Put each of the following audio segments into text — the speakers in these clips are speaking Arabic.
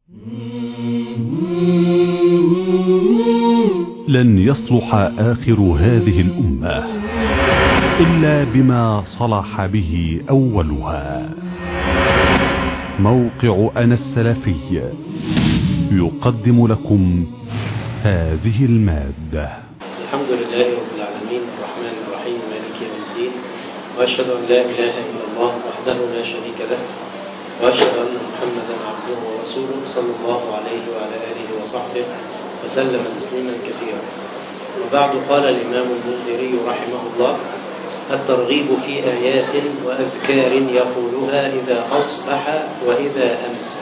لن يصلح آخر هذه الأمة إلا بما صلح به أولها. موقع أنا السلفي يقدم لكم هذه المادة. الحمد لله رب العالمين الرحمن الرحيم مالك يوم الدين، وأشهد أن لا إله إلا الله وحده لا شريك له، وأشهد أن محمدا عبده ورسوله صلى الله عليه وعلى آله وصحبه وسلم تسليما كثيرا. وبعد، قال الإمام المنذري رحمه الله: الترغيب في آيات وأذكار يقولها إذا أصبح وإذا أمسى.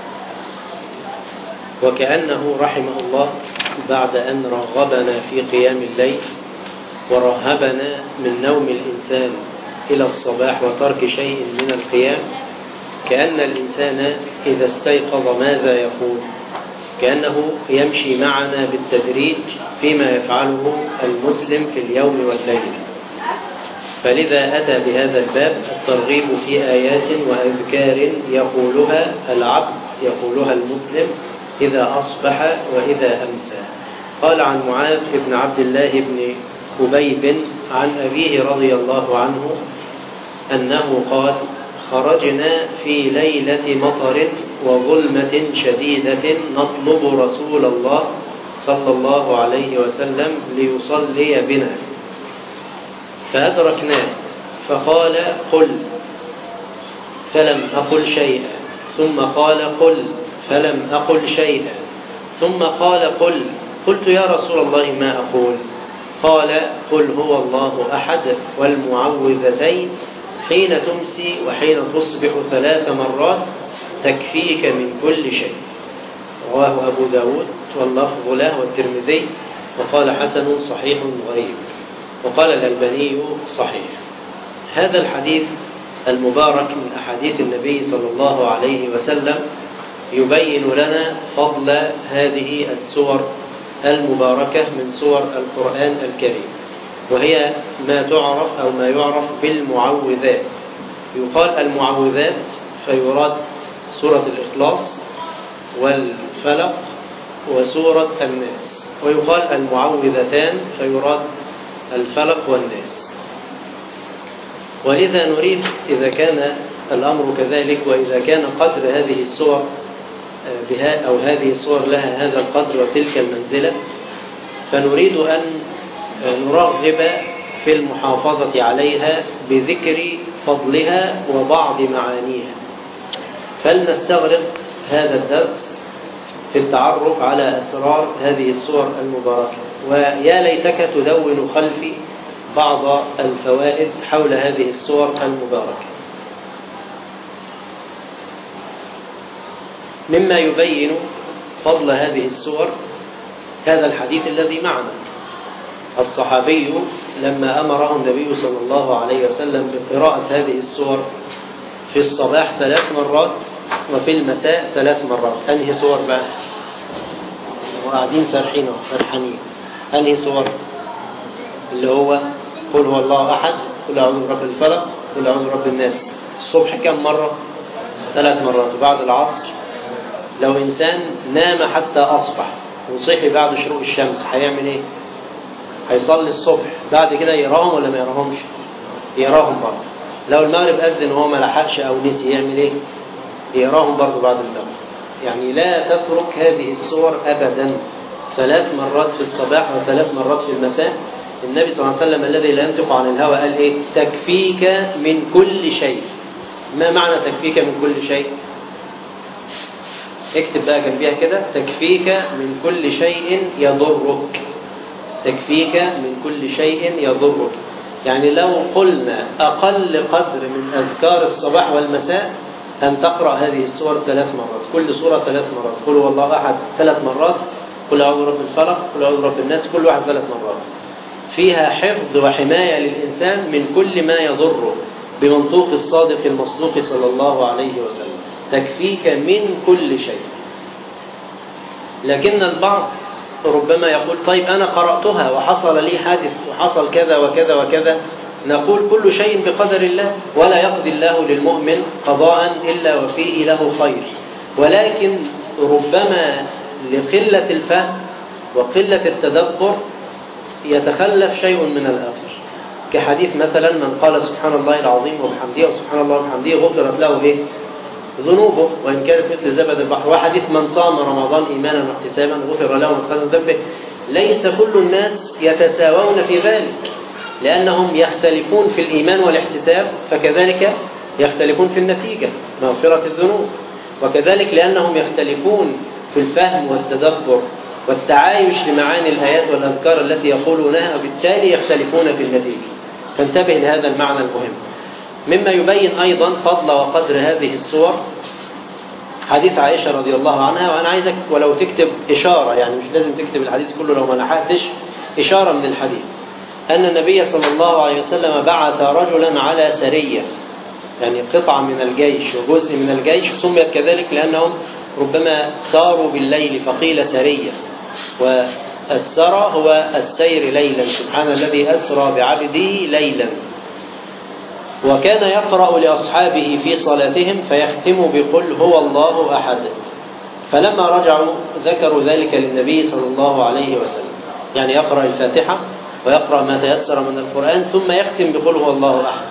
وكأنه رحمه الله بعد أن رغبنا في قيام الليل ورهبنا من نوم الإنسان إلى الصباح وترك شيء من القيام، كأن الإنسان إذا استيقظ ماذا يقول؟ كأنه يمشي معنا بالتدريج فيما يفعله المسلم في اليوم والليل. فلذا أتى بهذا الباب: الترغيب في آيات وأذكار يقولها العبد، يقولها المسلم إذا أصبح وإذا أمسى. قال عن معاذ بن عبد الله بن خبيب عن أبيه رضي الله عنه أنه قال: خرجنا في ليلة مطر وظلمة شديدة نطلب رسول الله صلى الله عليه وسلم ليصلي بنا، فأدركناه فقال: قل، فلم أقل شيئا، ثم قال: قل، فلم أقل شيئا، ثم قال: قل. قلت: يا رسول الله ما أقول؟ قال: قل هو الله أحد والمعوذتين حين تمسي وحين تصبح 3 مرات تكفيك من كل شيء. رواه أبو داود واللفظ له والترمذي، وقال: حسن صحيح غريب. وقال الألباني: صحيح. هذا الحديث المبارك من أحاديث النبي صلى الله عليه وسلم يبين لنا فضل هذه السور المباركة من سور القرآن الكريم، وهي ما تعرف أو ما يعرف بالمعوذات. يقال المعوذات فيراد سورة الإخلاص والفلق وسورة الناس، ويقال المعوذتان فيراد الفلق والناس. ولذا نريد، إذا كان الأمر كذلك وإذا كان قدر هذه السور بها أو هذه السور لها هذا القدر وتلك المنزلة، فنريد أن نرغب في المحافظة عليها بذكر فضلها وبعض معانيها. فلنستغرق هذا الدرس في التعرف على أسرار هذه السور المباركة، ويا ليتك تدون خلفي بعض الفوائد حول هذه السور المباركة. مما يبين فضل هذه السور هذا الحديث الذي معنا. الصحابي لما أمره النبي صلى الله عليه وسلم بقراءة هذه السور في الصباح 3 مرات وفي المساء 3 مرات، أنهي سور بقى؟ وقاعدين سرحانين. أنهي سور؟ اللي هو قل هو الله أحد، قل أعوذ برب الفلق، قل أعوذ برب الناس. الصبح كم مرة؟ 3 مرات. وبعد العصر لو إنسان نام حتى أصبح وصحي بعد شروق الشمس هيعمل إيه؟ هيصلي الصبح، بعد كده يراهم ولا ما يراهمش؟ يراهم برضه. لو المغرب أذن وهو ما لحقش أو نسي يعمل إيه؟ يراهم برضه بعد المغرب. يعني لا تترك هذه السور أبدا، 3 مرات في الصباح و3 مرات في المساء. النبي صلى الله عليه وسلم الذي لا ينطق عن الهوى قال إيه؟ تكفيك من كل شيء. ما معنى تكفيك من كل شيء؟ اكتب بقى جنبيها كده: تكفيك من كل شيء يضرك. تكفيك من كل شيء يضرك. يعني لو قلنا أقل قدر من أذكار الصباح والمساء أن تقرأ هذه السور 3 مرات، كل سورة 3 مرات. قل هو الله أحد 3 مرات، قل أعوذ برب الفلق، قل أعوذ برب الناس، كل واحد 3 مرات. فيها حفظ وحماية للإنسان من كل ما يضره بمنطوق الصادق المصدوق صلى الله عليه وسلم. تكفيك من كل شيء. لكن البعض ربما يقول: طيب أنا قرأتها وحصل لي حادث وحصل كذا وكذا وكذا. نقول: كل شيء بقدر الله، ولا يقضي الله للمؤمن قضاء إلا وفيه له خير. ولكن ربما لقلة الفهم وقلة التدبر يتخلف شيء من الآخر، كحديث مثلا من قال سبحان الله العظيم وبحمده وسبحان الله وبحمده غفرت له إيه؟ ذنوبه وإن كانت مثل زبد البحر، وحديث من صام رمضان إيمانا واحتسابا غفر له ما تقدم ذنبه. ليس كل الناس يتساوون في ذلك، لأنهم يختلفون في الإيمان والاحتساب، فكذلك يختلفون في النتيجة مغفرة الذنوب، وكذلك لأنهم يختلفون في الفهم والتدبر والتعايش لمعاني الآيات والأذكار التي يقولونها، وبالتالي يختلفون في النتيجة. فانتبه لهذا المعنى المهم. مما يبين أيضا فضل وقدر هذه السور حديث عائشة رضي الله عنها، وأنا عايزك ولو تكتب إشارة، يعني مش لازم تكتب الحديث كله لو ما لحقتش، إشارة من الحديث، أن النبي صلى الله عليه وسلم بعث رجلا على سرية، يعني قطعة من الجيش وجزء من الجيش، سميت كذلك لأنهم ربما ساروا بالليل فقيل سرية، والسرى هو السير ليلا، سبحان الذي أسرى بعبده ليلا. وكان يقرأ لأصحابه في صلاتهم فيختم بقل هو الله أحد، فلما رجعوا ذكروا ذلك للنبي صلى الله عليه وسلم، يعني يقرأ الفاتحة ويقرأ ما تيسر من القرآن ثم يختم بقل هو الله أحد.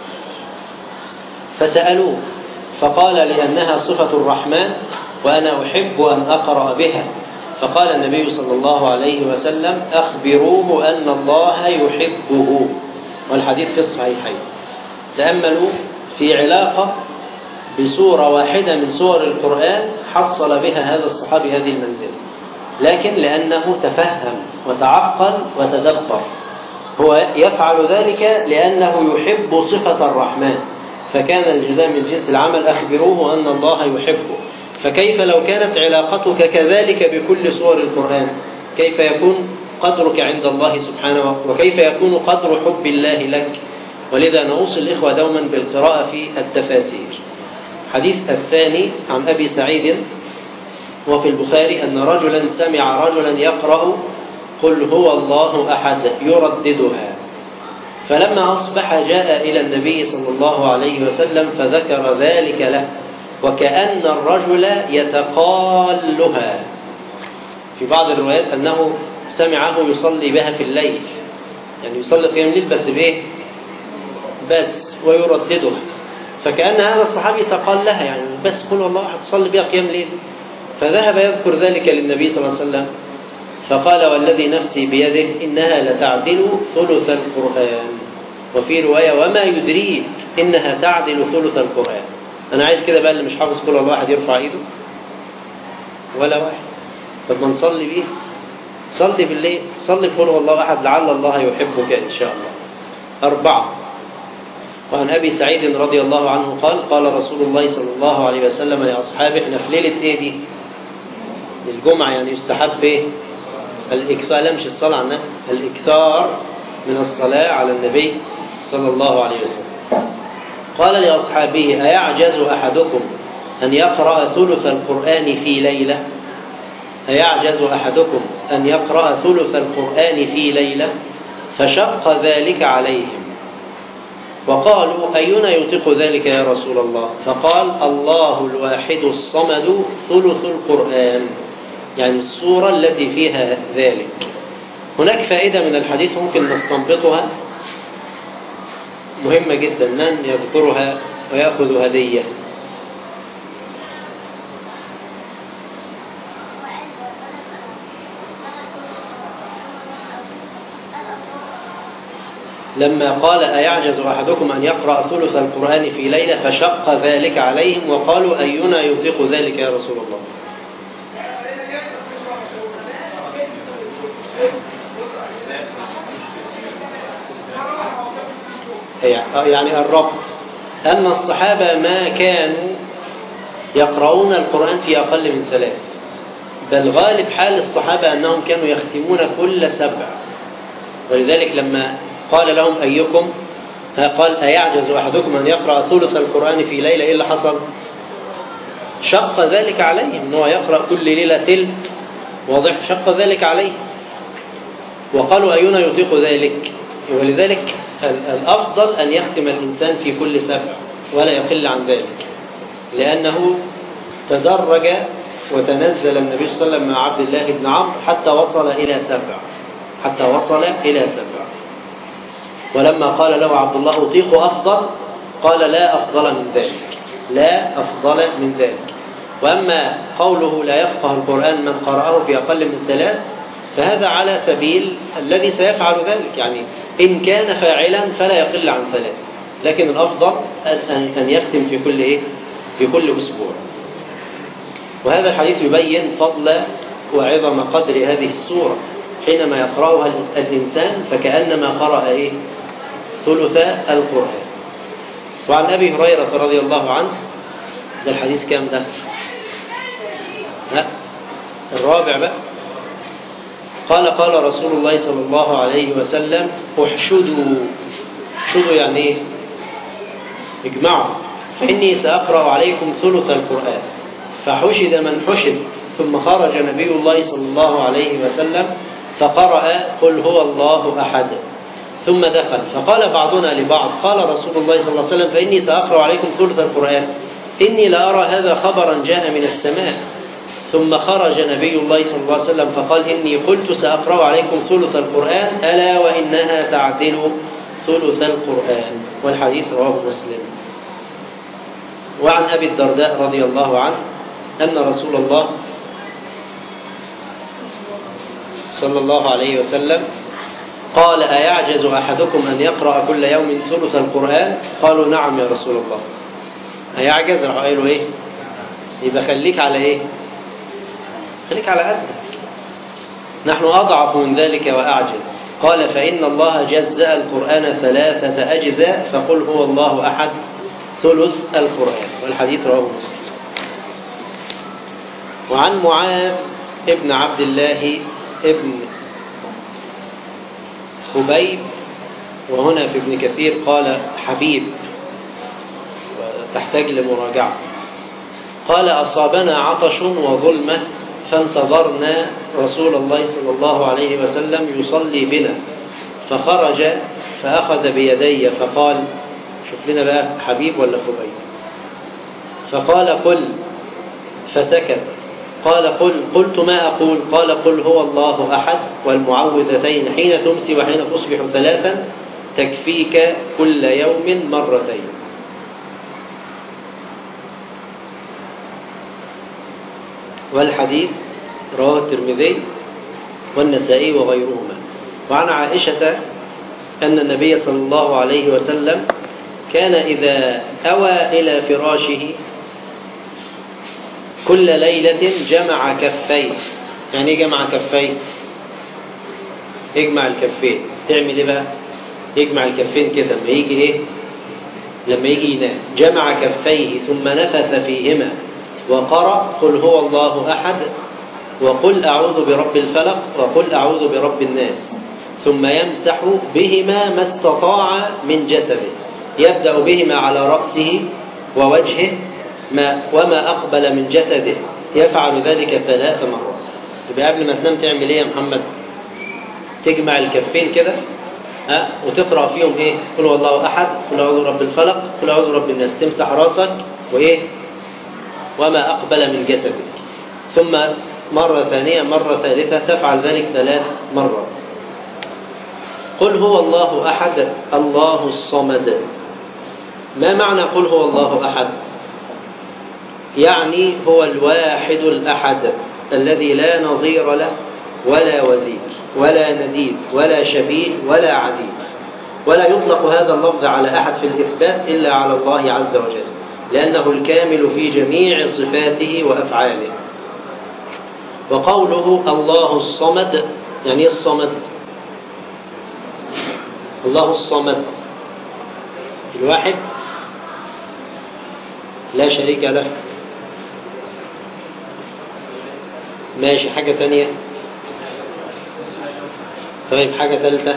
فسألوه فقال لأنها صفة الرحمن وأنا أحب أن أقرأ بها، فقال النبي صلى الله عليه وسلم أخبروه أن الله يحبه، والحديث في الصحيحين. تأملوا في علاقة بسورة واحدة من سور القرآن حصل بها هذا الصحابي هذه المنزلة، لكن لأنه تفهم وتعقل وتدبر، هو يفعل ذلك لأنه يحب صفة الرحمن، فكان الجزاء من جنس العمل، أخبروه أن الله يحبه. فكيف لو كانت علاقتك كذلك بكل سور القرآن، كيف يكون قدرك عند الله سبحانه، وكيف يكون قدر حب الله لك؟ ولذا نوصي الإخوة دوما بالقراءة في التفاسير. حديث الثاني عن أبي سعيد وفي البخاري أن رجلا سمع رجلا يقرأ قل هو الله أحد يرددها، فلما أصبح جاء إلى النبي صلى الله عليه وسلم فذكر ذلك له، وكأن الرجل يتقالها. في بعض الروايات أنه سمعه يصلي بها في الليل، يعني يصلي قيام الليل بس بإيه؟ بس ويرددها، فكأن هذا الصحابي تقال لها، يعني بس قل والله تصلي بها قيام الليل. فذهب يذكر ذلك للنبي صلى الله عليه وسلم فقال والذي نفسي بيده إنها لتعدل ثلث القرآن، وفي رواية وما يدريك إنها تعدل ثلث القرآن. أنا عايز كده بقى اللي مش حافظ قل الله أحد يرفع إيده، ولا واحد. طب ما نصلي بيه، صلي بالليل، صلي قل والله أحد لعل الله يحبك إن شاء الله. 4. وعن أبي سعيد رضي الله عنه قال قال رسول الله صلى الله عليه وسلم لأصحابه، احنا في ليلة إيه دي؟ الجمعة، يعني يستحب إيه؟ الإكثار، لا مش الصلاة على النبي، الإكثار من الصلاة على النبي صلى الله عليه وسلم. قال لأصحابه أيعجز أحدكم أن يقرأ ثلث القرآن في ليلة؟ أيعجز أحدكم أن يقرأ ثلث القرآن في ليلة؟ فشق ذلك عليهم، وقالوا أينا يطيق ذلك يا رسول الله؟ فقال الله الواحد الصمد ثلث القرآن، يعني السورة التي فيها ذلك. هناك فائدة من الحديث ممكن نستنبطها مهمة جدا، من يذكرها ويأخذ هدية. لما قال أيعجز أحدكم أن يقرأ ثلث القرآن في ليلة فشق ذلك عليهم، وقالوا أينا يطيق ذلك يا رسول الله؟ يعني الربط أن الصحابة ما كانوا يقرؤون القرآن في أقل من 3، بل غالب حال الصحابة أنهم كانوا يختمون كل 7، ولذلك لما قال لهم أيكم، قال أيعجز أحدكم أن يقرأ ثلث القرآن في ليلة، إيه اللي حصل؟ شق ذلك عليهم، أنه يقرأ كل ليلة تلت، واضح؟ شق ذلك عليه، وقالوا أينا يطيق ذلك؟ ولذلك الأفضل أن يختم الإنسان في كل 7 ولا يقل عن ذلك، لأنه تدرج وتنزل النبي صلى الله عليه وسلم مع عبد الله بن عمرو حتى وصل إلى 7. ولما قال له عبد الله أطيق أفضل قال لا أفضل من ذلك. وأما قوله لا يفقه القرآن من قرأه في أقل من 3 فهذا على سبيل الذي سيفعل ذلك، يعني إن كان فاعلا فلا يقل عن 3، لكن الأفضل أن يختم في كل أسبوع. وهذا الحديث يبين فضل وعظم قدر هذه السورة حينما يقرأها الإنسان فكأنما قرأ ثلث القرآن. وعن أبي هريرة رضي الله عنه، ده الحديث كام ده؟ الرابع بقى. قال رسول الله صلى الله عليه وسلم احشدوا يعني ايه؟ اجمعوا، فإني سأقرأ عليكم ثلث القرآن. فحشد من حشد، ثم خرج نبي الله صلى الله عليه وسلم فقرأ قل هو الله أحد، ثم دخل فقال بعضنا لبعض قال رسول الله صلى الله عليه وسلم فإني سأقرأ عليكم ثلث القرآن، إني لأرى هذا خبرا جاء من السماء. ثم خرج نبي الله صلى الله عليه وسلم فقال إني قلت سأقرأ عليكم ثلث القرآن ألا وإنها تعدل ثلث القرآن. والحديث رواه مسلم. وعن أبي الدرداء رضي الله عنه أن رسول الله صلى الله عليه وسلم قال أيعجز أحدكم أن يقرأ كل يوم ثلث القرآن؟ قالوا نعم يا رسول الله. أيعجز؟ قالوا إيه؟ يبقى خليك على إيه؟ خليك على قدك، نحن أضعف من ذلك وأعجز. قال فإن الله جزأ القرآن 3 أجزاء فقل هو الله أحد ثلث القرآن. والحديث رواه مسلم. وعن معاذ ابن عبد الله ابن خبيب، وهنا في ابن كثير قال حبيب وتحتاج لمراجعة، قال أصابنا عطش وظلمة فانتظرنا رسول الله صلى الله عليه وسلم يصلي بنا، فخرج فأخذ بيدي فقال، شوف لنا بقى حبيب ولا خبيب، فقال قل، فسكت. قال قلت ما أقول؟ قال قل هو الله أحد والمعوذتين حين تمسي وحين تصبح 3 تكفيك كل يوم 2. والحديث رواه الترمذي والنسائي وغيرهما. وعن عائشة أن النبي صلى الله عليه وسلم كان إذا أوى إلى فراشه كل ليلة جمع كفيه. يعني جمع كفيه؟ يجمع الكفين. تعمل إيه بقى؟ يجمع الكفين كده لما يجي إيه؟ لما يجي ينام جمع كفيه ثم نفث فيهما وقرأ قل هو الله أحد وقل أعوذ برب الفلق وقل أعوذ برب الناس، ثم يمسح بهما ما استطاع من جسده، يبدأ بهما على رأسه ووجهه وما أقبل من جسده، يفعل ذلك 3 مرات. يبقى قبل ما تنام تعمل إيه يا محمد؟ تجمع الكفين كده وتقرأ فيهم إيه؟ قل هو الله أحد، قل أعوذ برب الفلق، قل أعوذ برب الناس، تمسح رأسك وإيه؟ وما أقبل من جسدك، ثم مرة ثانية مرة ثالثة تفعل ذلك 3 مرات. قل هو الله أحد الله الصمد. ما معنى قل هو الله أحد؟ يعني هو الواحد الأحد الذي لا نظير له ولا وزير ولا نديد ولا شبيه ولا عديد، ولا يطلق هذا اللفظ على أحد في الإثبات إلا على الله عز وجل، لأنه الكامل في جميع صفاته وأفعاله. وقوله الله الصمد، يعني الصمد الله الصمد الواحد لا شريك له. ماشي، حاجة تانية؟ طيب حاجة ثالثة؟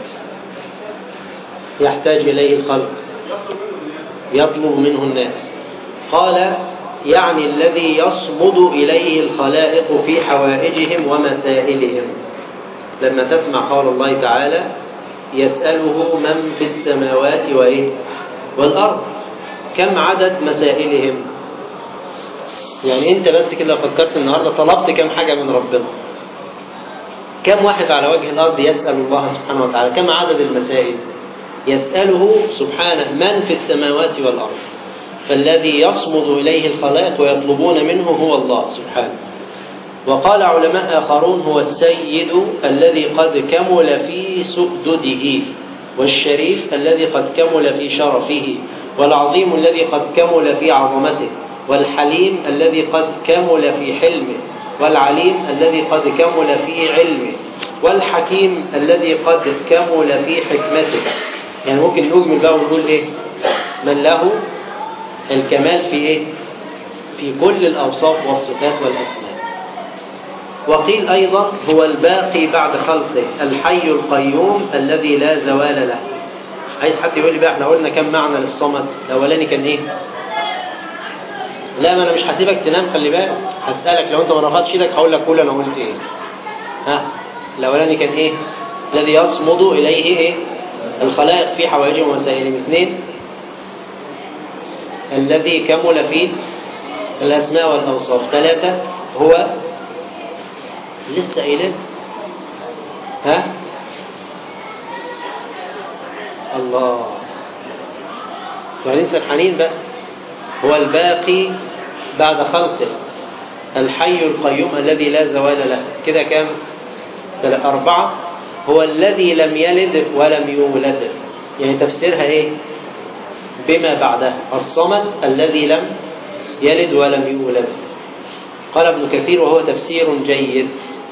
يحتاج إليه الخلق، يطلب منه الناس. قال يعني الذي يصمد إليه الخلائق في حوائجهم ومسائلهم. لما تسمع قول الله تعالى يسأله من في السماوات والأرض، كم عدد مسائلهم؟ يعني أنت بس كده لو فكرت النهاردة طلبت كم حاجة من ربنا، كم واحد على وجه الأرض يسأل الله سبحانه وتعالى؟ كم عدد المسائل؟ يسأله سبحانه من في السماوات والأرض، فالذي يصمد إليه الخلائق ويطلبون منه هو الله سبحانه. وقال علماء آخرون هو السيد الذي قد كمل في سؤدده، والشريف الذي قد كمل في شرفه، والعظيم الذي قد كمل في عظمته، والحليم الذي قد كمل في حلمه، والعليم الذي قد كمل في علمه، والحكيم الذي قد كمل في حكمته. يعني ممكن نجمل بقى ونقول إيه؟ من له الكمال في إيه؟ في كل الأوصاف والصفات والأسماء. وقيل أيضا هو الباقي بعد خلقه، الحي القيوم الذي لا زوال له. عايز حد يقول لي بقى احنا قلنا كم معنى للصمد؟ الأولاني كان إيه؟ لا، ما أنا مش هسيبك تنام، خلي بالك، هسألك لو أنت ما رفعتش إيدك هقول لك قول أنا قلت إيه. ها، الأولاني كان إيه؟ الذي يصمد إليه إيه؟ الخلائق في حوائجهم ومسائلهم. 2 الذي كمل فيه الأسماء والأوصاف. 3 هو لسه قايلين. ها، الله، ننسى الحنين بقى. هو الباقي بعد خلقه، الحي القيوم الذي لا زوال له. كده كام؟ 4 هو الذي لم يلد ولم يولد. يعني تفسيرها ايه؟ بما بعدها، الصمد الذي لم يلد ولم يولد. قال ابن كثير وهو تفسير جيد.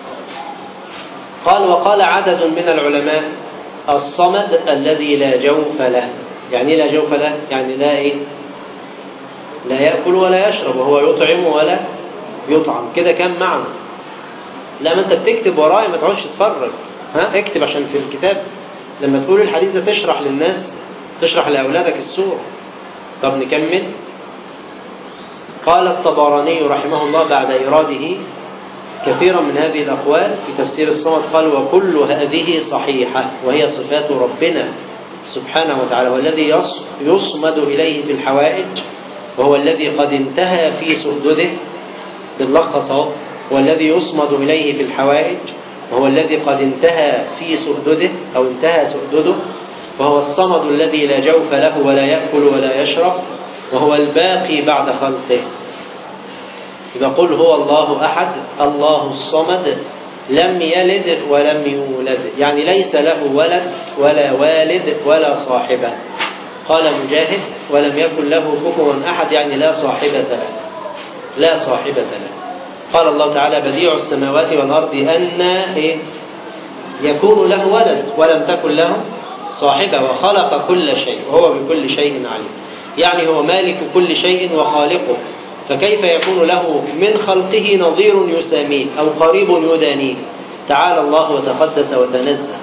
قال وقال عدد من العلماء الصمد الذي لا جوف له. يعني لا جوف له؟ يعني لا ايه؟ لا يأكل ولا يشرب، وهو يطعم ولا يطعم. كده كم معنى؟ لا، ما انت بتكتب ورايا، ما تقعدش تتفرج. ها، اكتب عشان في الكتاب لما تقول الحديث ده تشرح للناس، تشرح لأولادك السورة. طب نكمل. قال الطبراني رحمه الله بعد إراده كثيرا من هذه الأقوال في تفسير الصمد، قال وكل هذه صحيحة، وهي صفات ربنا سبحانه وتعالى، والذي يصمد إليه في الحوائج، وهو الذي قد انتهى في سؤدده. باللخص اهو، هو الذي يصمد إليه في الحوائج، وهو الذي قد انتهى في سؤدده أو انتهى سؤدده، وهو الصمد الذي لا جوف له ولا يأكل ولا يشرب، وهو الباقي بعد خلقه. إذا قل هو الله أحد، الله الصمد، لم يلد ولم يولد، يعني ليس له ولد ولا والد ولا صاحبة. قال مجاهد ولم يكن له كفوا أحد، يعني لا صاحبة له، لا صاحبة له. قال الله تعالى بديع السماوات والأرض أن يكون له ولد ولم تكن له صاحبة، وخلق كل شيء وهو بكل شيء عليم. يعني هو مالك كل شيء وخالقه، فكيف يكون له من خلقه نظير يساميه أو قريب يدانيه؟ تعالى الله وتقدس وتنزه.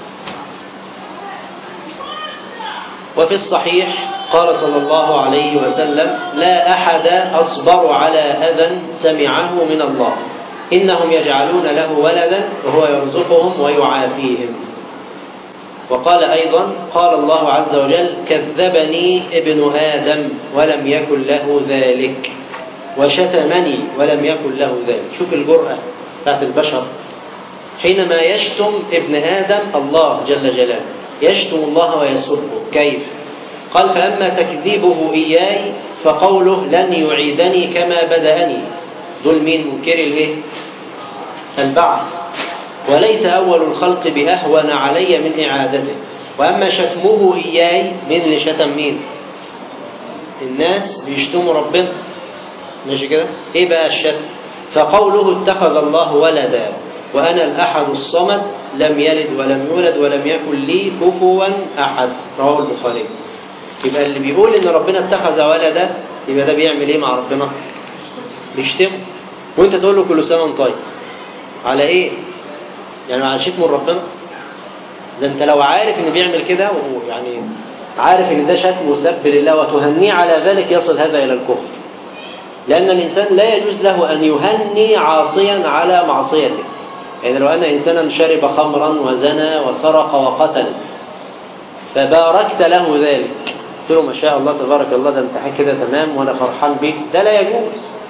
وفي الصحيح قال صلى الله عليه وسلم لا أحد أصبر على أذى سمعه من الله، إنهم يجعلون له ولدا وهو يرزقهم ويعافيهم. وقال أيضا قال الله عز وجل كذبني ابن آدم ولم يكن له ذلك، وشتمني ولم يكن له ذلك. شوف الجرأة بتاعت البشر حينما يشتم ابن آدم الله جل جلاله، يشتم الله ويسبه. كيف؟ قال فأما تكذيبه إياي فقوله لن يعيدني كما بدأني. دول مين؟ منكر البعث، وليس أول الخلق بأهون علي من إعادته. وأما شتمه إياي، مين اللي شتم مين؟ الناس بيشتموا ربنا، ماشي كده؟ إيه بقى الشتم؟ فقوله اتخذ الله ولدا وأنا الأحد الصمد لم يلد ولم يولد ولم يكن لي كفوا أحد. رواه البخاري. يبقى اللي بيقول إن ربنا اتخذ ولدا يبقى ده بيعمل إيه مع ربنا؟ بيشتمه. وأنت تقول له كل سنة وأنت طيب. على إيه؟ يعني على شتم ربنا؟ ده أنت لو عارف إنه بيعمل كده، ويعني عارف إن ده شتم وسب لله وتهنيه على ذلك، يصل هذا إلى الكفر. لأن الإنسان لا يجوز له أن يهني عاصيا على معصيته. يعني لو أن إنسانا شرب خمرا وزنى وسرق وقتل فباركت له ذلك، قلت له ما شاء الله تبارك الله، ده انت كده تمام وأنا فرحان بك، ده لا يجوز.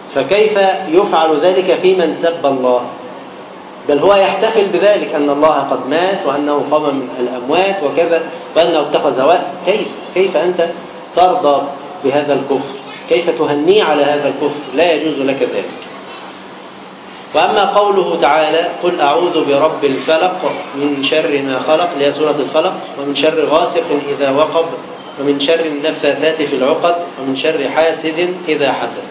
فكيف يفعل ذلك في من سب الله؟ بل هو يحتفل بذلك أن الله قد مات وأنه قام من الأموات وكذا وأنه اتخذ وقت. كيف أنت ترضى بهذا الكفر؟ كيف تهني على هذا الكفر؟ لا يجوز لك ذلك. وأما قوله تعالى قل أعوذ برب الفلق من شر ما خلق، اللي هي سورة الفلق، ومن شر غاسق إذا وقب، ومن شر النفاثات في العقد، ومن شر حاسد إذا حسد.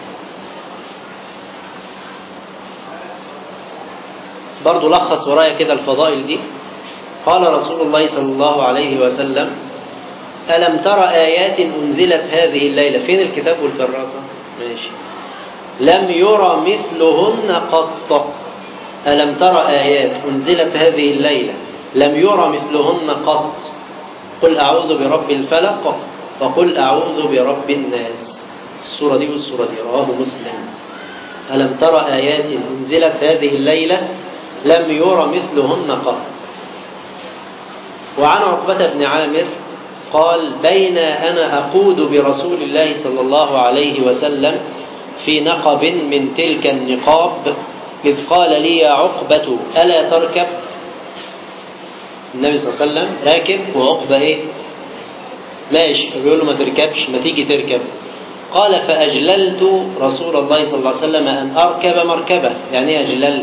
برضو لخص ورايا كده الفضائل دي. قال رسول الله صلى الله عليه وسلم ألم تر آيات أنزلت هذه الليلة؟ فين الكتاب والكراسة؟ ماشي. لم يرى مثلهن قط. ألم تر آيات أنزلت هذه الليلة لم يرى مثلهن قط. قل أعوذ برب الفلق وقل أعوذ برب الناس. السورة دي والسورة دي رواه مسلم. ألم تر آيات أنزلت هذه الليلة لم يرى مثلهن قط. وعن عقبة بن عامر قال بين أنا أقود برسول الله صلى الله عليه وسلم في نقب من تلك النقاب إذ قال لي يا عقبة ألا تركب؟ النبي صلى الله عليه وسلم راكب وعقبة إيه؟ ماشي. فبيقول له ما تركبش، ما تيجي تركب. قال فأجللت رسول الله صلى الله عليه وسلم أن أركب مركبة. يعني أجللت،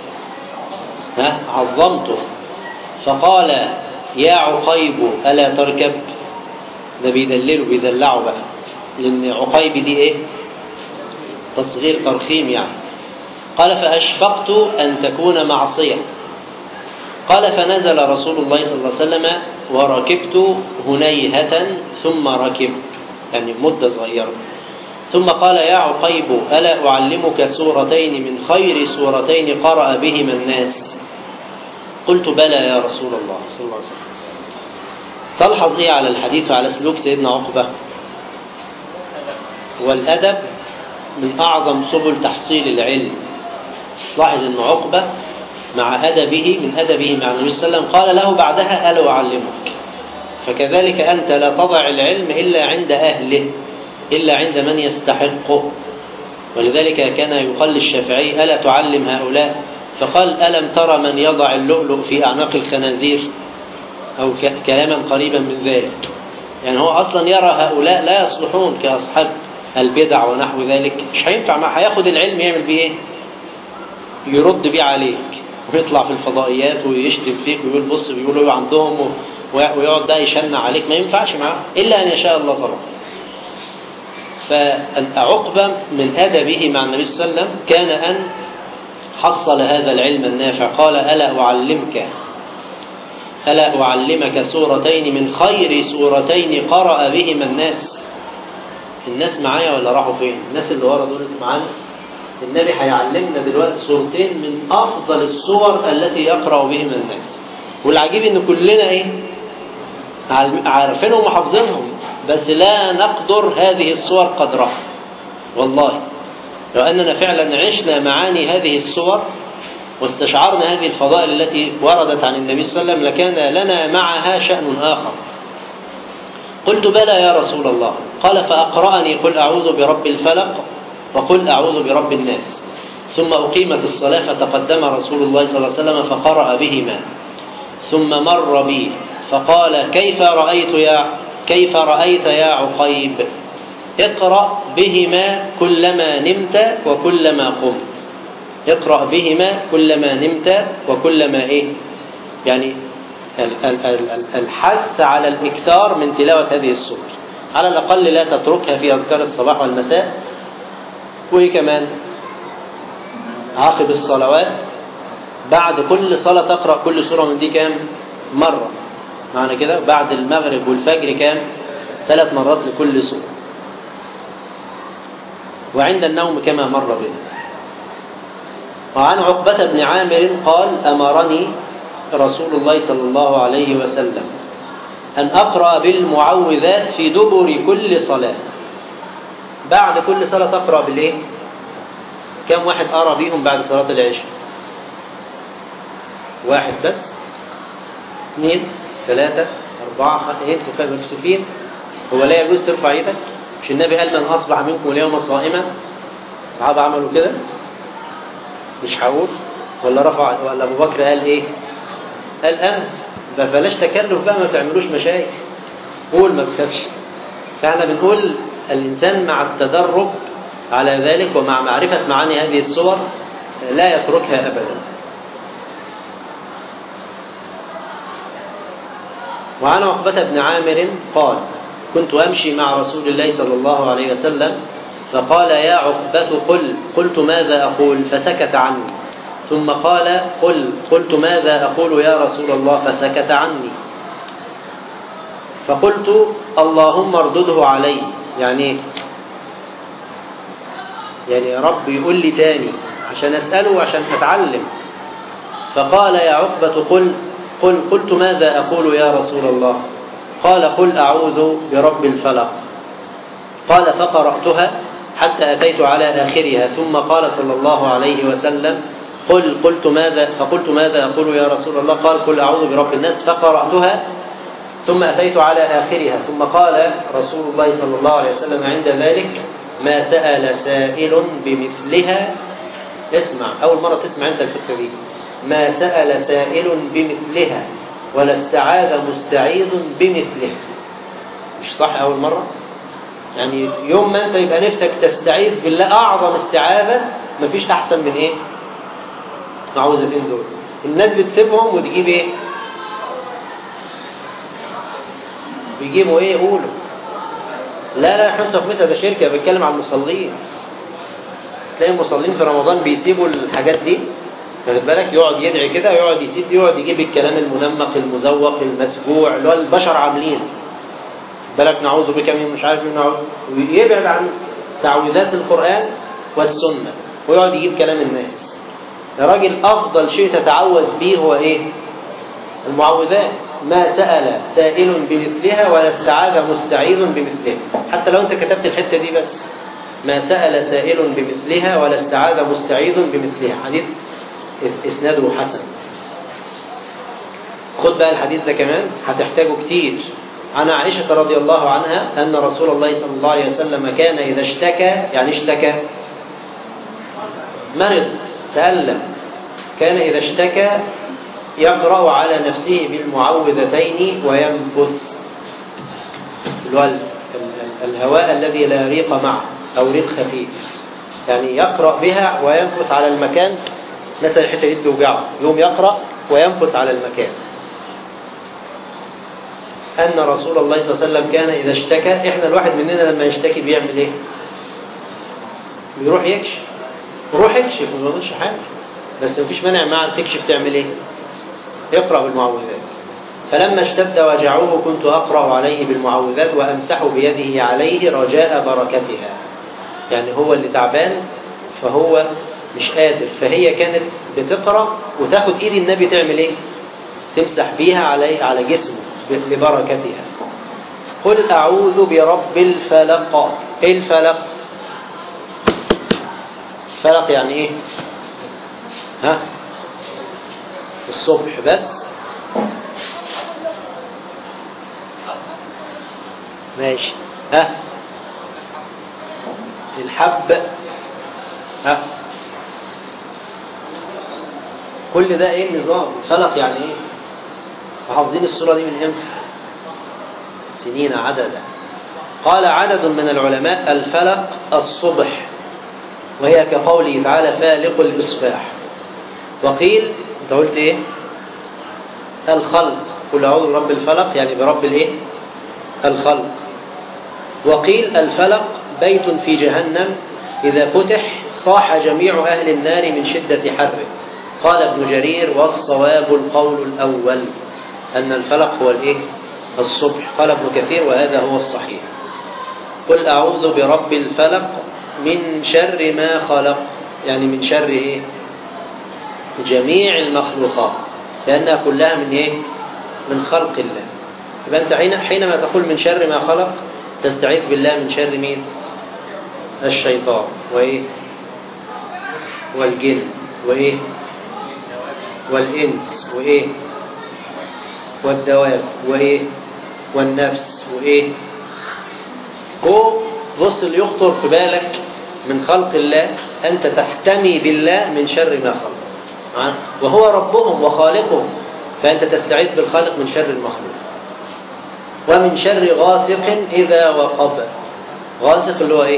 عظمته. فقال يا عقيب ألا تركب؟ ده بيدلله بيدلعه بقى، لأن عقيب دي إيه؟ تصغير ترخيم يعني. قال فأشفقت أن تكون معصية. قال فنزل رسول الله صلى الله عليه وسلم وركبت هنيهة ثم ركب، يعني مدة صغيرة. ثم قال يا عقيب ألا أعلمك سورتين من خير سورتين قرأ بهما الناس؟ قلت بلى يا رسول الله صلى الله عليه وسلم. تلحظ إيه على الحديث وعلى سلوك سيدنا عقبة؟ والأدب من أعظم سبل تحصيل العلم. لاحظ أن عقبة مع أدبه من أدبه مع النبي صلى الله عليه وسلم قال له بعدها ألا أعلمك. فكذلك أنت لا تضع العلم إلا عند أهله، إلا عند من يستحقه. ولذلك كان يقال للشافعي ألا تعلم هؤلاء؟ فقال ألم ترى من يضع اللؤلؤ في أعناق الخنازير؟ أو كلاما قريبا من ذلك. يعني هو أصلا يرى هؤلاء لا يصلحون كأصحاب البدع ونحو ذلك. مش هينفع، ما هياخد العلم يعمل بيه إيه؟ يرد بيه عليك ويطلع في الفضائيات ويشتم فيك ويقول بص بيقولوا ايه عندهم ويقعد ده يشنع عليك. ما ينفعش معاه إلا أن يشاء الله طبعا. فعقبة من أدبه مع النبي صلى الله عليه وسلم كان أن حصل هذا العلم النافع. قال ألا أعلمك سورتين من خير سورتين قرأ بهما الناس؟ الناس معايا ولا راحوا فين؟ الناس اللي ورا دول معانا. النبي هيعلمنا دلوقتي سورتين من أفضل السور التي يقرأ بهما الناس. والعجيب إن كلنا إيه؟ عارفينهم وحافظينهم، بس لا نقدر هذه السور قدرها. والله لو أننا فعلا عشنا معاني هذه السور واستشعرنا هذه الفضائل التي وردت عن النبي صلى الله عليه وسلم لكان لنا معها شأن آخر. قلت بلى يا رسول الله. قال فأقرأني قل أعوذ برب الفلق وقل أعوذ برب الناس. ثم أقيمت الصلاة فتقدم رسول الله صلى الله عليه وسلم فقرأ بهما ثم مر بي فقال كيف رأيت يا عقيب؟ اقرأ بهما كلما نمت وكلما قمت. اقرأ بهما كلما نمت وكلما إيه؟ يعني الحث على الإكثار من تلاوة هذه السور، على الأقل لا تتركها في أذكار الصباح والمساء. وكمان عقب الصلوات بعد كل صلاة تقرأ كل سورة من دي كام مرة؟ معنى كده بعد المغرب والفجر كام؟ 3 مرات لكل سورة. وعند النوم كما مر بنا. وعن عقبة بن عامر قال أمرني رسول الله صلى الله عليه وسلم أن أقرأ بالمعوذات في دبر كل صلاة. بعد كل صلاة تقرأ بالإيه؟ كم واحد أرى بيهم بعد صلاة العشاء؟ 1 بس؟ 2 3 4 5 انتوا مكسوفين؟ هو لا يجوز ترفع ايدك؟ مش النبي قال من أصبح منكم اليوم صائما؟ الصحابة عملوا كده؟ مش هقول. ولا رفع، ولا أبو بكر قال إيه؟ قال أنا. فلاش تكلف بقى، ما تعملوش مشايخ، قول ما تكتبش. فاحنا بنقول الإنسان مع التدرب على ذلك ومع معرفة معاني هذه الصور لا يتركها أبدا. وعن عقبة بن عامر قال: كنت أمشي مع رسول الله صلى الله عليه وسلم فقال: يا عقبة قل. قلت: ماذا أقول؟ فسكت عني. ثم قال: قل. قلت: ماذا أقول يا رسول الله؟ فسكت عني. فقلت: اللهم اردده علي. يعني يا رب يقول لي تاني عشان أسأله وعشان أتعلم. فقال: يا عقبة قل. قلت: ماذا أقول يا رسول الله؟ قال: قل أعوذ برب الفلق. قال: فقرأتها حتى أتيت على آخرها. ثم قال صلى الله عليه وسلم: فقلت: ماذا أقول يا رسول الله؟ قال: قل أعوذ برب الناس. فقرأتها ثم أتيت على آخرها. ثم قال رسول الله صلى الله عليه وسلم عند ذلك: ما سأل سائل بمثلها. اسمع، أول مرة تسمع أنت الحتة دي. ما سأل سائل بمثلها ولا استعاذ مستعيذ بمثلها. مش صح أول مرة؟ يعني يوم ما أنت يبقى نفسك تستعيذ بالله أعظم استعاذة، مفيش أحسن من إيه؟ معوذتين دول. الناس بتسيبهم وتجيب إيه؟ بيجيبوا إيه؟ يقولوا لا 5 خمسة ده شركة. بيتكلم عن المصلين. تلاقي المصلين في رمضان بيسيبوا الحاجات دي، واخد بالك؟ يقعد يدعي كده ويقعد يسيب، يقعد يجيب الكلام المنمق المزوق المسبوع اللي هو البشر عاملين، بالك نعوذ بك من مش عارف من نعوذ، ويبعد عن تعويذات القرآن والسنة ويقعد يجيب كلام الناس. يا راجل أفضل شيء تتعوذ به هو إيه؟ المعوذات. ما سأل سائل بمثلها ولا استعاذ مستعيذ بمثلها. حتى لو أنت كتبت الحتة دي بس، ما سأل سائل بمثلها ولا استعاذ مستعيذ بمثلها. حديث إسناده حسن. خد بقى الحديث ده كمان هتحتاجه كتير. عن عائشة رضي الله عنها أن رسول الله صلى الله عليه وسلم كان إذا اشتكى، يعني اشتكى مرض تألم، كان إذا اشتكى يقرأ على نفسه بالمعوذتين وينفث، الهواء الذي لا ريق معه أو ريق خفيف، يعني يقرأ بها وينفث على المكان. مثلا الحتة دي بتوجعه، يوم يقرأ وينفث على المكان. أن رسول الله صلى الله عليه وسلم كان إذا اشتكى، إحنا الواحد مننا لما يشتكي بيعمل إيه؟ بيروح يكشف. روح اكشف، ما بقولش حاجة، بس مفيش مانع معك تكشف. تعمل إيه؟ اقرأ بالمعوذات. فلما اشتد وجعوه كنت أقرأ عليه بالمعوذات وأمسح بيده عليه رجاء بركتها. يعني هو اللي تعبان فهو مش قادر، فهي كانت بتقرأ وتاخد إيد النبي تعمل إيه؟ تمسح بيها على جسمه لبركتها. قل أعوذ برب الفلق. إيه الفلق؟ الفلق يعني إيه؟ ها؟ الصبح بس؟ ماشي. ها؟ الحب؟ ها؟ كل ده ايه النظام؟ الفلق يعني ايه؟ وحافظين السورة دي من امتى؟ سنين عددا. قال عدد من العلماء: الفلق الصبح، وهي كقوله تعالى: فالق الإصباح. وقيل، انت قلت ايه؟ الخلق. قل أعوذ برب الفلق، يعني برب الايه؟ الخلق. وقيل الفلق بيت في جهنم إذا فتح صاح جميع أهل النار من شدة حره. قال ابن جرير: والصواب القول الأول أن الفلق هو الايه؟ الصبح. قال ابن كثير: وهذا هو الصحيح. قل أعوذ برب الفلق من شر ما خلق، يعني من شر ايه؟ جميع المخلوقات، لأنها كلها من ايه؟ من خلق الله. يبقى أنت حينما تقول من شر ما خلق تستعيذ بالله من شر مين؟ الشيطان وإيه؟ والجن وإيه؟ والإنس وإيه؟ والدواب وإيه؟ والنفس وإيه؟ بص اللي يخطر في بالك من خلق الله أنت تحتمي بالله من شر ما خلق، وهو ربهم وخالقهم، فأنت تستعيذ بالخالق من شر المخلوق. ومن شر غاسق إذا وقب. غاسق اللي هو إيه؟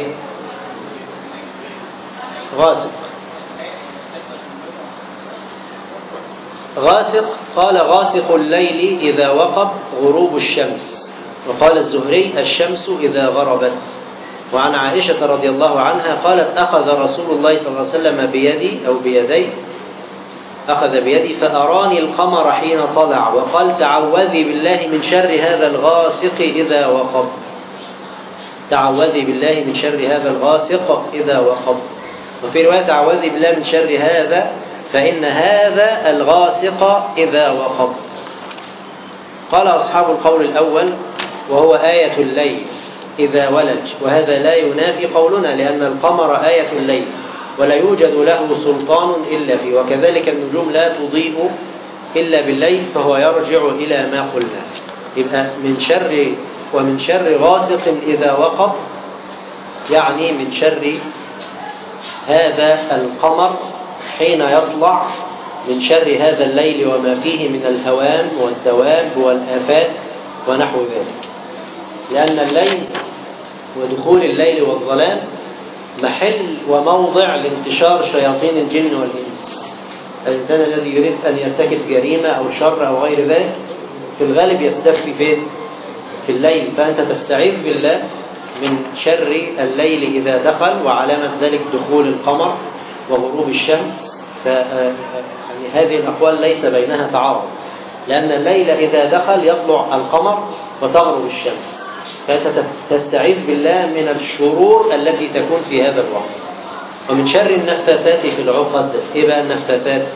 غاسق قال غاسق الليل إذا وقب غروب الشمس، وقال الزهري الشمس إذا غربت. وعن عائشة رضي الله عنها قالت أخذ رسول الله صلى الله عليه وسلم بيدي أو بيدي، أخذ بيدي فأراني القمر حين طلع وقال تعوذي بالله من شر هذا الغاسق إذا وقب. تعوذي بالله من شر هذا الغاسق إذا وقب. وفي رواية تعوذي بالله من شر هذا فإن هذا الغاسق إذا وقب. قال أصحاب القول الأول وهو آية الليل إذا ولج، وهذا لا ينافي قولنا لأن القمر آية الليل ولا يوجد له سلطان إلا فيه، وكذلك النجوم لا تضيء إلا بالليل، فهو يرجع إلى ما قلنا. يبقى ومن شر غاسق إذا وقب يعني من شر هذا القمر حين يطلع، من شر هذا الليل وما فيه من الهوام والدواب والآفات ونحو ذلك. لأن الليل ودخول الليل والظلام محل وموضع لانتشار شياطين الجن والإنس. الإنسان الذي يريد أن يرتكب جريمة أو شر أو غير ذلك في الغالب يستخفي فين؟ في الليل. فأنت تستعيذ بالله من شر الليل إذا دخل، وعلامة ذلك دخول القمر وغروب الشمس. يعني هذه الأقوال ليس بينها تعارض، لأن الليل إذا دخل يطلع القمر وتغرب الشمس، فأنت تستعيذ بالله من الشرور التي تكون في هذا الوقت. ومن شر النفاثات في العقد. إيه بقى النفاثات؟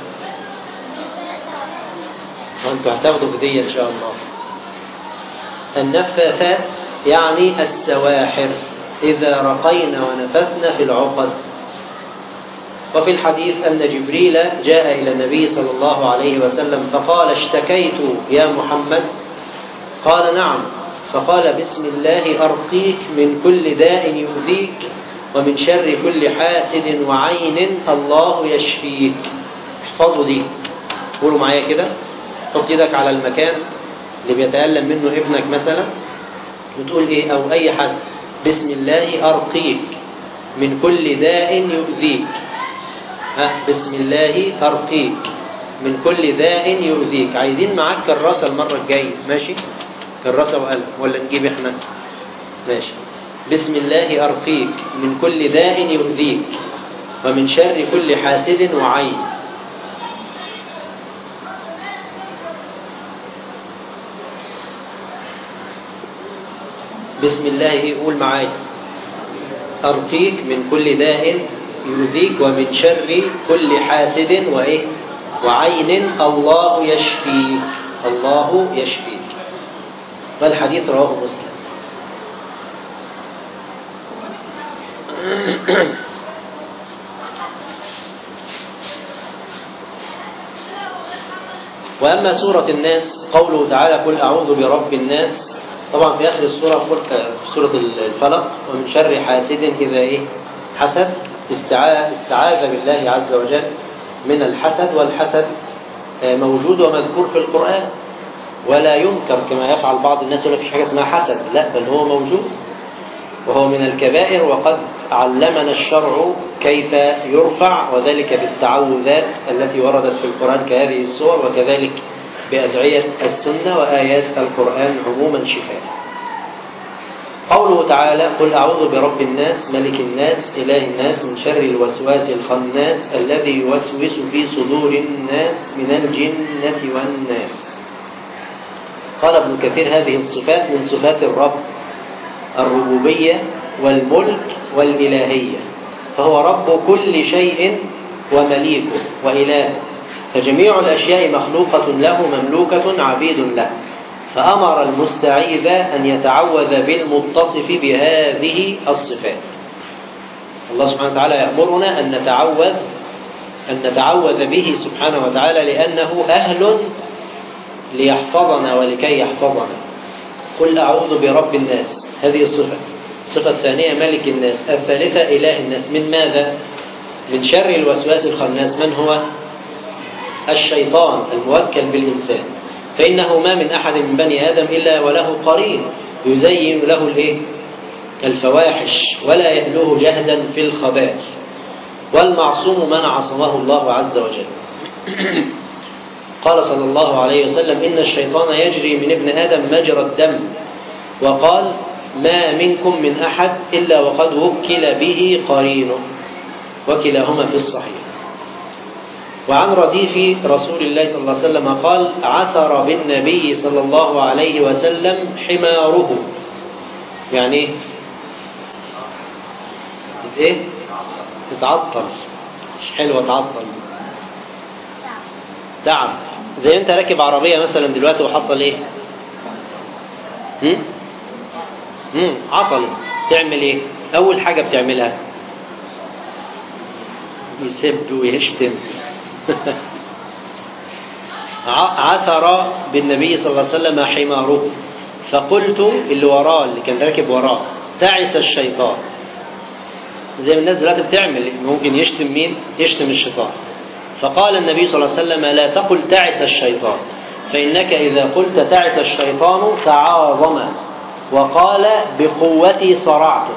وأنتوا هتاخدوا بدية إن شاء الله. النفاثات يعني السواحر إذا رقينا ونفثنا في العقد. وفي الحديث أن جبريل جاء إلى النبي صلى الله عليه وسلم فقال اشتكيت يا محمد؟ قال نعم. فقال بسم الله أرقيك من كل داء يؤذيك ومن شر كل حاسد وعين الله يشفيك. احفظوا دي، قولوا معايا كده. حط يدك على المكان اللي بيتألم منه ابنك مثلا، وتقول ايه او اي حد بسم الله أرقيك من كل داء يؤذيك. بسم الله أرقيك من كل داء يؤذيك. عايزين معاك كراسة المرة الجاية، ماشي؟ كراسة وقلم ولا نجيب احنا؟ ماشي. بسم الله أرقيك من كل داء يؤذيك ومن شر كل حاسد وعين. بسم الله قول معايا. أرقيك من كل داء يؤذيك ومن شر كل حاسد وإيه؟ وعين الله يشفيك. الله يشفيك. والحديث رواه مسلم. وأما سورة الناس قوله تعالى قل أعوذ برب الناس، طبعا في آخر السورة سورة الفلق ومن شر حاسد إذا إيه؟ حسد. استعاذ بالله عز وجل من الحسد، والحسد موجود ومذكور في القرآن ولا ينكر كما يفعل بعض الناس، ولا فيش حاجة اسمها حسد، لا بل هو موجود وهو من الكبائر. وقد علمنا الشرع كيف يرفع، وذلك بالتعوذات التي وردت في القرآن كهذه السور، وكذلك بأدعية السنة وآيات القرآن عموما شفاء. قوله تعالى قل أعوذ برب الناس ملك الناس إله الناس من شر الوسواس الخناس الذي يوسوس في صدور الناس من الجنة والناس. قال ابن كثير هذه الصفات من صفات الرب، الربوبية والملك والإلهية، فهو رب كل شيء ومليكه وإله، فجميع الأشياء مخلوقة له مملوكة عبيد له. فأمر المستعيذ أن يتعوذ بالمتصف بهذه الصفات. الله سبحانه وتعالى يأمرنا أن نتعوذ به سبحانه وتعالى لأنه أهل ليحفظنا ولكي يحفظنا. قل أعوذ برب الناس، هذه الصفة، الصفة الثانية ملك الناس. الثالثة إله الناس. من ماذا؟ من شر الوسواس الخناس. من هو؟ الشيطان الموكل بالإنسان. فإنه ما من أحد من بني آدم إلا وله قرين يزين له الفواحش ولا يألوه جهدا في الخبائث، والمعصوم من عصمه الله عز وجل. قال صلى الله عليه وسلم: إن الشيطان يجري من ابن آدم مجرى الدم. وقال: ما منكم من أحد إلا وقد وكل به قرينه. وكلاهما في الصحيح. وعن رديف رسول الله صلى الله عليه وسلم قال: عثر بالنبي صلى الله عليه وسلم حماره. يعني ايه؟ تتعطل. مش حلوة تعطل. تعب. زي انت راكب عربية مثلا دلوقتي وحصل ايه؟ عطل. تعمل ايه؟ اول حاجة بتعملها يسب ويشتم. عثر بالنبي صلى الله عليه وسلم حماره، فقلت اللي وراه اللي كان راكب وراه: تعس الشيطان. زي ما الناس دلوقتي بتعمل، ممكن يشتم مين؟ يشتم الشيطان. فقال النبي صلى الله عليه وسلم: لا تقل تعس الشيطان، فإنك إذا قلت تعس الشيطان تعاظم، وقال: بقوتي صرعته.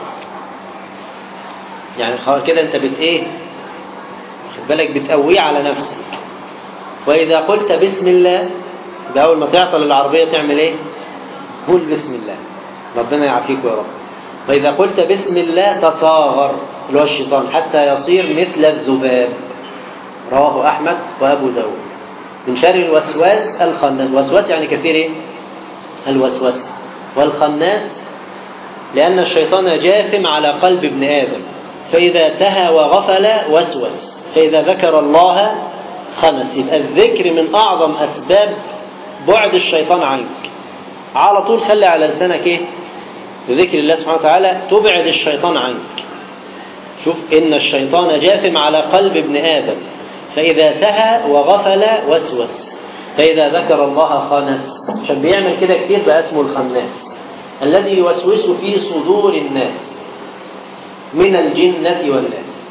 يعني كده انت واخد بالك، بتقويه على نفسك. وإذا قلت بسم الله، بأول ما تعطل العربية تعمل ايه؟ قول بسم الله، ربنا يعافيك يا رب. وإذا قلت بسم الله تصاغر، اللي هو الشيطان، حتى يصير مثل الذباب. رواه أحمد وأبو داود. من شر الوسواس الخناس. الوسواس يعني كثير ايه؟ الوسوسة. والخناس لأن الشيطان جاثم على قلب ابن آدم، فإذا سهى وغفل وسوس، فإذا ذكر الله خنس. يبقى الذكر من أعظم أسباب بعد الشيطان عنك. على طول خلي على لسانك ايه؟ بذكر الله سبحانه وتعالى تبعد الشيطان عنك. شوف: إن الشيطان جاثم على قلب ابن آدم، فإذا سهى وغفل وسوس، فإذا ذكر الله خنس. عشان بيعمل كده كتير بقى اسمه الخناس، الذي يوسوس في صدور الناس من الجنة والناس.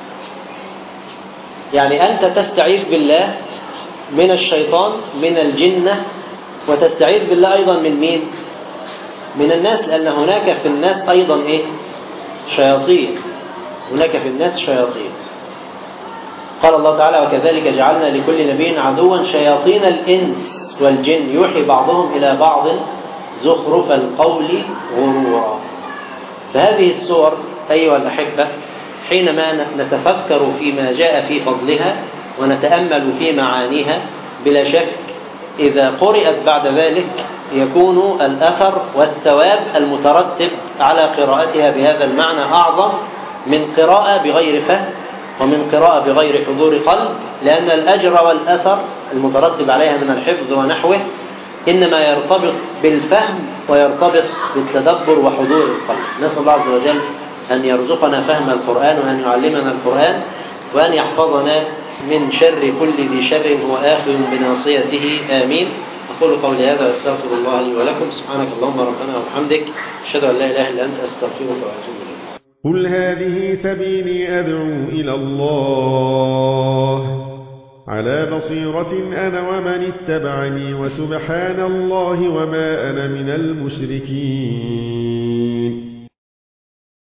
يعني أنت تستعيذ بالله من الشيطان من الجنة، وتستعيذ بالله أيضا من مين؟ من الناس، لأن هناك في الناس أيضا إيه؟ شياطين. هناك في الناس شياطين. قال الله تعالى: وكذلك جعلنا لكل نبي عدوا شياطين الإنس والجن يوحي بعضهم إلى بعض زخرف القول غرورا. فهذه السور أيها الأحبة حينما نتفكر فيما جاء في فضلها ونتأمل في معانيها، بلا شك إذا قرأت بعد ذلك يكون الأثر والثواب المترتب على قراءتها بهذا المعنى أعظم من قراءة بغير فهم ومن قراءة بغير حضور قلب، لأن الأجر والأثر المترتب عليها من الحفظ ونحوه إنما يرتبط بالفهم ويرتبط بالتدبر وحضور القلب. نسأل الله عز وجل أن يرزقنا فهم القرآن، وأن يعلمنا القرآن، وأن يحفظنا من شر كل ذي شر هو آخذ بناصيته. آمين. أقول قولي هذا واستغفر الله لي ولكم. سبحانك اللهم ربنا وبحمدك، أشهد أن لا إله إلا أنت، أستغفرك وأتوب إليك. قل هذه سبيلي أدعو إلى الله على بصيرة أنا ومن اتبعني، وسبحان الله وما أنا من المشركين.